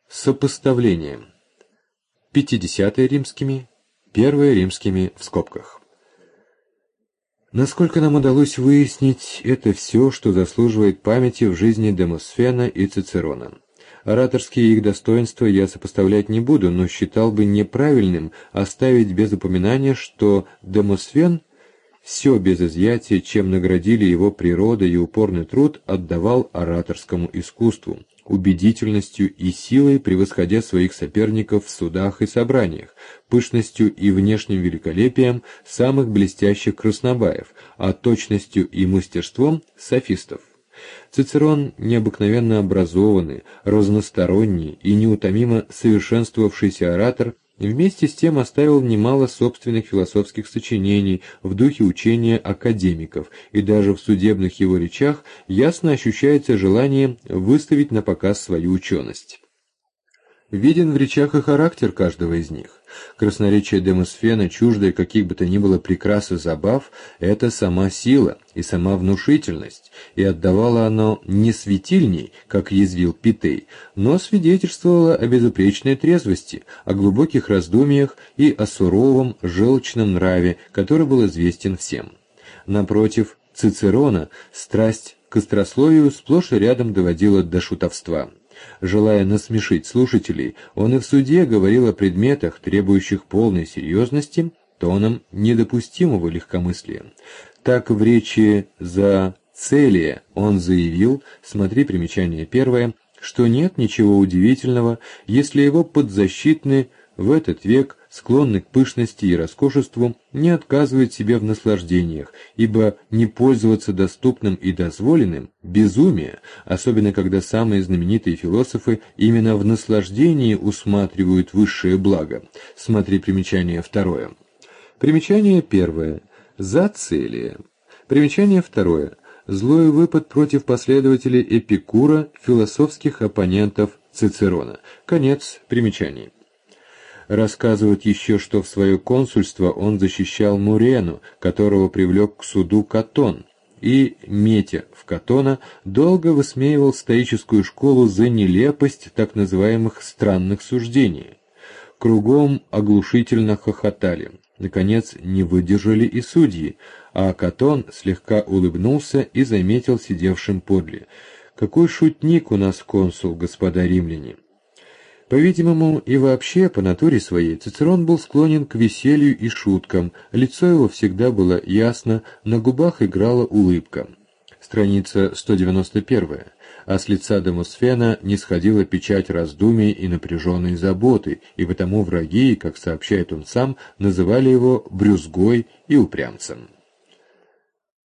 Сопоставление. 50-е римскими, 1-е римскими в скобках. Насколько нам удалось выяснить, это все, что заслуживает памяти в жизни Демосфена и Цицерона. Ораторские их достоинства я сопоставлять не буду, но считал бы неправильным оставить без упоминания, что Демосфен все без изъятия, чем наградили его природа и упорный труд, отдавал ораторскому искусству, убедительностью и силой превосходя своих соперников в судах и собраниях, пышностью и внешним великолепием самых блестящих краснобаев, а точностью и мастерством софистов. Цицерон, необыкновенно образованный, разносторонний и неутомимо совершенствовавшийся оратор, вместе с тем оставил немало собственных философских сочинений в духе учения академиков, и даже в судебных его речах ясно ощущается желание выставить на показ свою ученость. Виден в речах и характер каждого из них. Красноречие Демосфена, чуждое каких бы то ни было прикрас и забав, это сама сила и сама внушительность, и отдавало оно не светильней, как язвил Питей, но свидетельствовало о безупречной трезвости, о глубоких раздумьях и о суровом, желчном нраве, который был известен всем. Напротив, Цицерона страсть к острословию сплошь и рядом доводила до шутовства. Желая насмешить слушателей, он и в суде говорил о предметах, требующих полной серьезности, тоном недопустимого легкомыслия. Так в речи за Целия он заявил, смотри примечание 1, что нет ничего удивительного, если его подзащитный в этот век, склонный к пышности и роскошеству, не отказывает себе в наслаждениях, ибо не пользоваться доступным и дозволенным – безумие, особенно когда самые знаменитые философы именно в наслаждении усматривают высшее благо. Смотри примечание 2. Примечание 1. За Целия. Примечание 2. Злой выпад против последователей Эпикура, философских оппонентов Цицерона. Конец примечаний. Рассказывают еще, что в свое консульство он защищал Мурену, которого привлек к суду Катон, и, метя в Катона, долго высмеивал стоическую школу за нелепость так называемых странных суждений. Кругом оглушительно хохотали. Наконец, не выдержали и судьи, а Катон слегка улыбнулся и заметил сидевшим подле: «Какой шутник у нас консул, господа римляне!» По-видимому, и вообще, по натуре своей, Цицерон был склонен к веселью и шуткам, лицо его всегда было ясно, на губах играла улыбка. Страница 191. А с лица Демосфена не сходила печать раздумий и напряженной заботы, и потому враги, как сообщает он сам, называли его брюзгой и упрямцем.